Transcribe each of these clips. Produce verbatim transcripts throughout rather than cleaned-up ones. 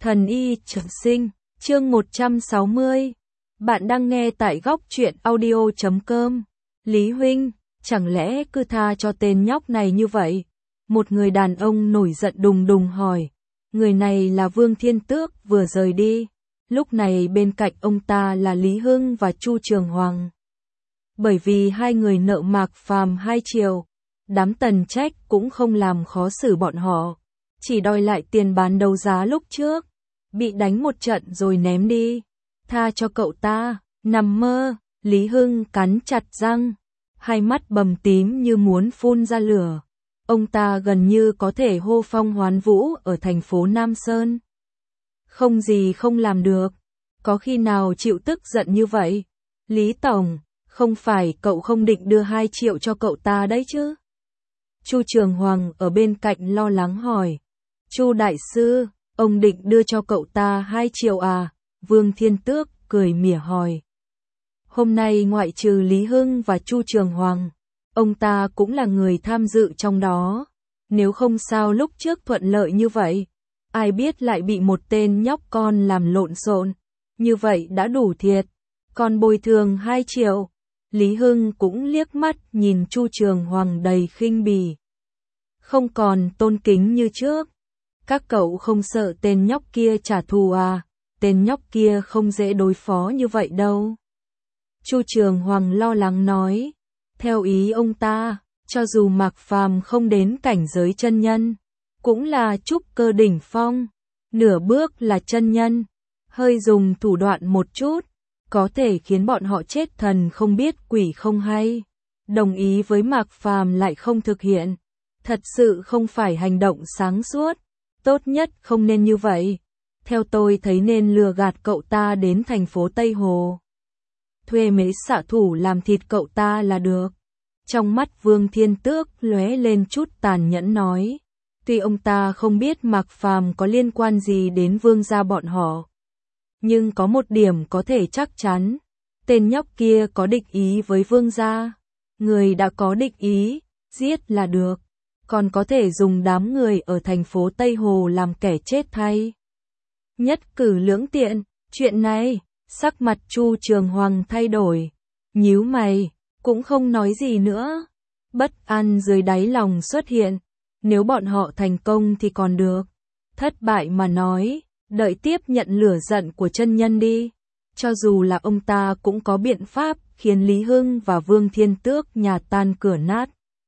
Thần y trường sinh, chương một trăm sáu mươi. Bạn đang nghe tại góc truyện audio chấm com. Lý huynh, chẳng lẽ cứ tha cho tên nhóc này như vậy? Một người đàn ông nổi giận đùng đùng hỏi. Người này là Vương Thiên Tước vừa rời đi. Lúc này bên cạnh ông ta là Lý Hưng và Chu Trường Hoàng. Bởi vì hai người nợ Mạc Phàm hai triệu, đám Tần Trách cũng không làm khó xử bọn họ, chỉ đòi lại tiền bán đấu giá lúc trước, bị đánh một trận rồi ném đi. Tha cho cậu ta, nằm mơ. Lý Hưng cắn chặt răng, hai mắt bầm tím như muốn phun ra lửa. Ông ta gần như có thể hô phong hoán vũ ở thành phố Nam Sơn. Không gì không làm được, có khi nào chịu tức giận như vậy? Lý Tổng, không phải cậu không định đưa hai triệu cho cậu ta đấy chứ? Chu Trường Hoàng ở bên cạnh lo lắng hỏi. Chu đại sư, ông định đưa cho cậu ta hai triệu à? Vương Thiên Tước cười mỉa hỏi. Hôm nay ngoại trừ Lý Hưng và Chu Trường Hoàng, ông ta cũng là người tham dự trong đó. Nếu không sao lúc trước thuận lợi như vậy, ai biết lại bị một tên nhóc con làm lộn xộn. Như vậy đã đủ thiệt, còn bồi thường hai triệu. Lý Hưng cũng liếc mắt nhìn Chu Trường Hoàng đầy khinh bỉ. Không còn tôn kính như trước. Các cậu không sợ tên nhóc kia trả thù à? Tên nhóc kia không dễ đối phó như vậy đâu. Chu Trường Hoàng lo lắng nói. Theo ý ông ta, cho dù Mạc Phàm không đến cảnh giới chân nhân, cũng là trúc cơ đỉnh phong, nửa bước là chân nhân, hơi dùng thủ đoạn một chút, có thể khiến bọn họ chết thần không biết quỷ không hay. Đồng ý với Mạc Phàm lại không thực hiện, thật sự không phải hành động sáng suốt, tốt nhất không nên như vậy. Theo tôi thấy nên lừa gạt cậu ta đến thành phố Tây Hồ, thuê mấy xạ thủ làm thịt cậu ta là được. Trong mắt Vương Thiên Tước lóe lên chút tàn nhẫn nói. Tuy ông ta không biết Mạc Phàm có liên quan gì đến Vương gia bọn họ, nhưng có một điểm có thể chắc chắn, tên nhóc kia có địch ý với Vương gia. Người đã có địch ý, giết là được, còn có thể dùng đám người ở thành phố Tây Hồ làm kẻ chết thay. Nhất cử lưỡng tiện, chuyện này, sắc mặt Chu Trường Hoàng thay đổi, nhíu mày, cũng không nói gì nữa. Bất an dưới đáy lòng xuất hiện, nếu bọn họ thành công thì còn được, thất bại mà nói, đợi tiếp nhận lửa giận của chân nhân đi. Cho dù là ông ta cũng có biện pháp khiến Lý Hưng và Vương Thiên Tước nhà tan cửa nát.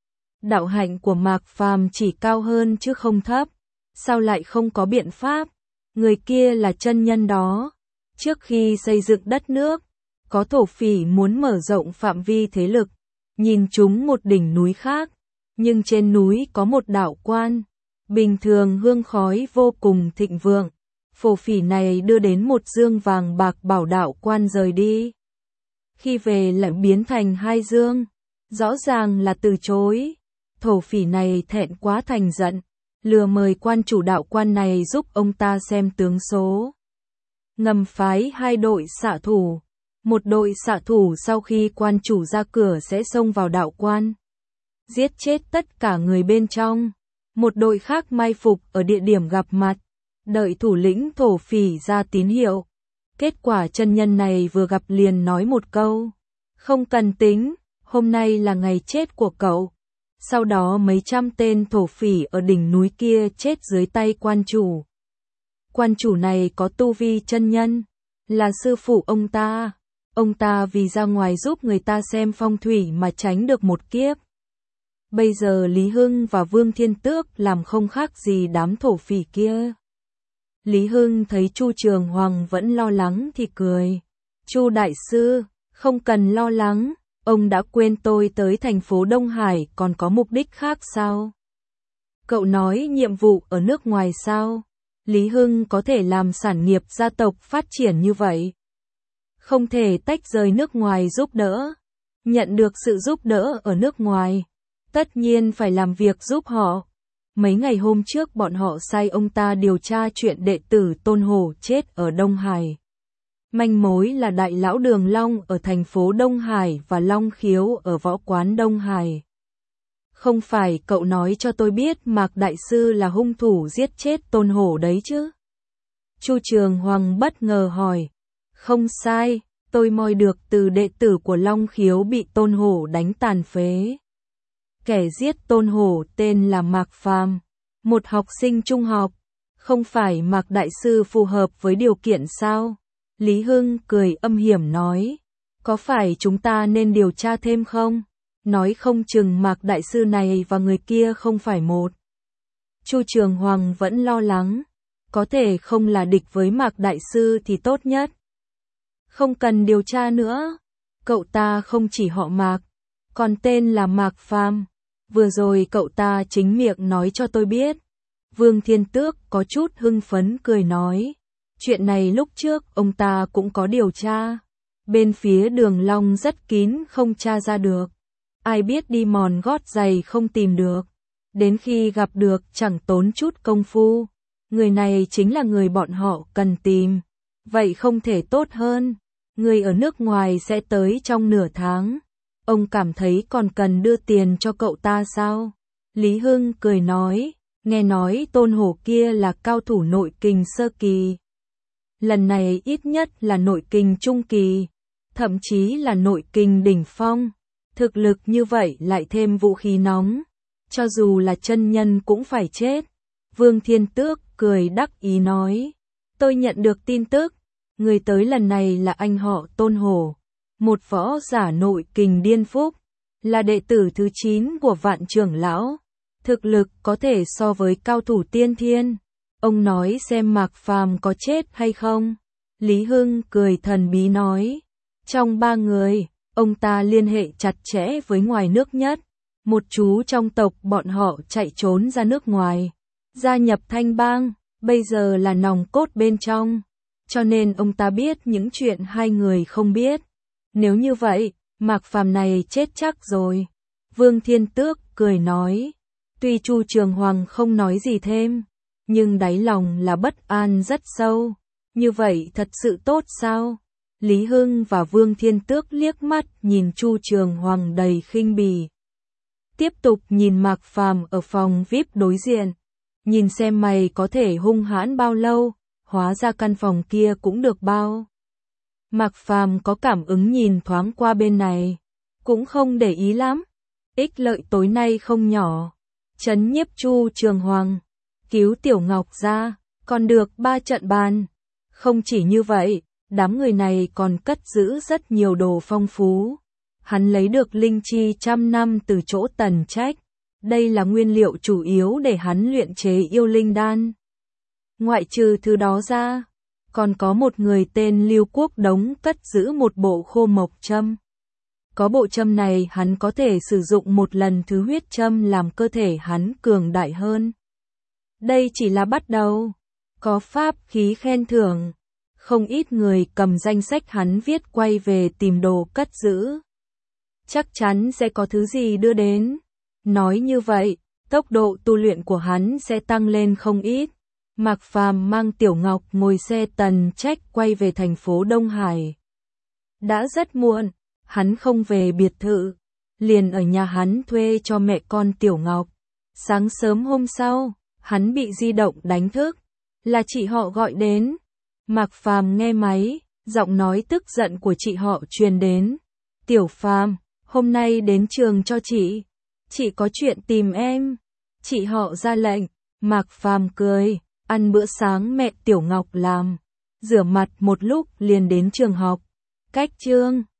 Đạo hạnh của Mạc Phàm chỉ cao hơn chứ không thấp, sao lại không có biện pháp? Người kia là chân nhân đó. Trước khi xây dựng đất nước, có thổ phỉ muốn mở rộng phạm vi thế lực, nhìn chúng một đỉnh núi khác, nhưng trên núi có một đạo quan, bình thường hương khói vô cùng thịnh vượng. Phổ phỉ này đưa đến một dương vàng bạc bảo đạo quan rời đi. Khi về lại biến thành hai dương, rõ ràng là từ chối. Thổ phỉ này thẹn quá thành giận, lừa mời quan chủ đạo quan này giúp ông ta xem tướng số. Ngầm phái hai đội xạ thủ. Một đội xạ thủ sau khi quan chủ ra cửa sẽ xông vào đạo quan, giết chết tất cả người bên trong. Một đội khác mai phục ở địa điểm gặp mặt, đợi thủ lĩnh thổ phỉ ra tín hiệu. Kết quả chân nhân này vừa gặp liền nói một câu. Không cần tính, hôm nay là ngày chết của cậu. Sau đó mấy trăm tên thổ phỉ ở đỉnh núi kia chết dưới tay quan chủ. Quan chủ này có tu vi chân nhân, là sư phụ ông ta. Ông ta vì ra ngoài giúp người ta xem phong thủy mà tránh được một kiếp. Bây giờ Lý Hưng và Vương Thiên Tước làm không khác gì đám thổ phỉ kia. Lý Hưng thấy Chu Trường Hoàng vẫn lo lắng thì cười. Chu đại sư, không cần lo lắng, ông đã quên tôi tới thành phố Đông Hải còn có mục đích khác sao? Cậu nói nhiệm vụ ở nước ngoài sao? Lý Hưng có thể làm sản nghiệp gia tộc phát triển như vậy, không thể tách rời nước ngoài giúp đỡ. Nhận được sự giúp đỡ ở nước ngoài, tất nhiên phải làm việc giúp họ. Mấy ngày hôm trước bọn họ sai ông ta điều tra chuyện đệ tử Tôn Hổ chết ở Đông Hải. Manh mối là đại lão Đường Long ở thành phố Đông Hải và Long Khiếu ở võ quán Đông Hải. Không phải cậu nói cho tôi biết Mạc đại sư là hung thủ giết chết Tôn Hổ đấy chứ? Chu Trường Hoàng bất ngờ hỏi. Không sai, tôi moi được từ đệ tử của Long Khiếu bị Tôn Hổ đánh tàn phế. Kẻ giết Tôn Hổ tên là Mạc Phàm, một học sinh trung học. Không phải Mạc Đại Sư phù hợp với điều kiện sao? Lý Hưng cười âm hiểm nói. Có phải chúng ta nên điều tra thêm không? Nói không chừng Mạc Đại Sư này và người kia không phải một. Chu Trường Hoàng vẫn lo lắng. Có thể không là địch với Mạc Đại Sư thì tốt nhất. Không cần điều tra nữa. Cậu ta không chỉ họ Mạc, còn tên là Mạc Phàm. Vừa rồi cậu ta chính miệng nói cho tôi biết. Vương Thiên Tước có chút hưng phấn cười nói. Chuyện này lúc trước ông ta cũng có điều tra. Bên phía Đường Long rất kín không tra ra được. Ai biết đi mòn gót giày không tìm được. Đến khi gặp được chẳng tốn chút công phu. Người này chính là người bọn họ cần tìm. Vậy không thể tốt hơn. Người ở nước ngoài sẽ tới trong nửa tháng. Ông cảm thấy còn cần đưa tiền cho cậu ta sao? Lý Hưng cười nói. Nghe nói Tôn Hổ kia là cao thủ nội kình sơ kỳ. Lần này ít nhất là nội kình trung kỳ. Thậm chí là nội kình đỉnh phong. Thực lực như vậy lại thêm vũ khí nóng. Cho dù là chân nhân cũng phải chết. Vương Thiên Tước cười đắc ý nói. Tôi nhận được tin tức. Người tới lần này là anh họ Tôn Hổ. Một võ giả nội kình điên phúc. Là đệ tử thứ chín của Vạn trưởng lão. Thực lực có thể so với cao thủ tiên thiên. Ông nói xem Mạc Phàm có chết hay không. Lý Hưng cười thần bí nói. Trong ba người, ông ta liên hệ chặt chẽ với ngoài nước nhất. Một chú trong tộc bọn họ chạy trốn ra nước ngoài. Gia nhập Thanh Bang, bây giờ là nòng cốt bên trong. Cho nên ông ta biết những chuyện hai người không biết. Nếu như vậy, Mạc Phàm này chết chắc rồi. Vương Thiên Tước cười nói. Tuy Chu Trường Hoàng không nói gì thêm, nhưng đáy lòng là bất an rất sâu. Như vậy thật sự tốt sao? Lý Hưng và Vương Thiên Tước liếc mắt nhìn Chu Trường Hoàng đầy khinh bỉ. Tiếp tục nhìn Mạc Phàm ở phòng vi ai pi đối diện. Nhìn xem mày có thể hung hãn bao lâu, hóa ra căn phòng kia cũng được bao. Mạc Phàm có cảm ứng nhìn thoáng qua bên này, cũng không để ý lắm. Ích lợi tối nay không nhỏ. Trấn nhiếp Chu Trường Hoàng, cứu Tiểu Ngọc ra, còn được ba trận bàn. Không chỉ như vậy, đám người này còn cất giữ rất nhiều đồ phong phú. Hắn lấy được linh chi trăm năm từ chỗ Tần Trách. Đây là nguyên liệu chủ yếu để hắn luyện chế yêu linh đan. Ngoại trừ thứ đó ra, còn có một người tên Lưu Quốc Đống cất giữ một bộ khô mộc châm. Có bộ châm này hắn có thể sử dụng một lần thứ huyết châm làm cơ thể hắn cường đại hơn. Đây chỉ là bắt đầu. Có pháp khí khen thưởng. Không ít người cầm danh sách hắn viết quay về tìm đồ cất giữ. Chắc chắn sẽ có thứ gì đưa đến. Nói như vậy, tốc độ tu luyện của hắn sẽ tăng lên không ít. Mạc Phàm mang Tiểu Ngọc ngồi xe Tần Trách quay về thành phố Đông Hải. Đã rất muộn, hắn không về biệt thự, liền ở nhà hắn thuê cho mẹ con Tiểu Ngọc. Sáng sớm hôm sau, hắn bị di động đánh thức, là chị họ gọi đến. Mạc Phàm nghe máy, giọng nói tức giận của chị họ truyền đến. Tiểu Phàm, hôm nay đến trường cho chị. Chị có chuyện tìm em. Chị họ ra lệnh. Mạc Phàm cười, ăn bữa sáng mẹ Tiểu Ngọc làm. Rửa mặt một lúc liền đến trường học. Cách chương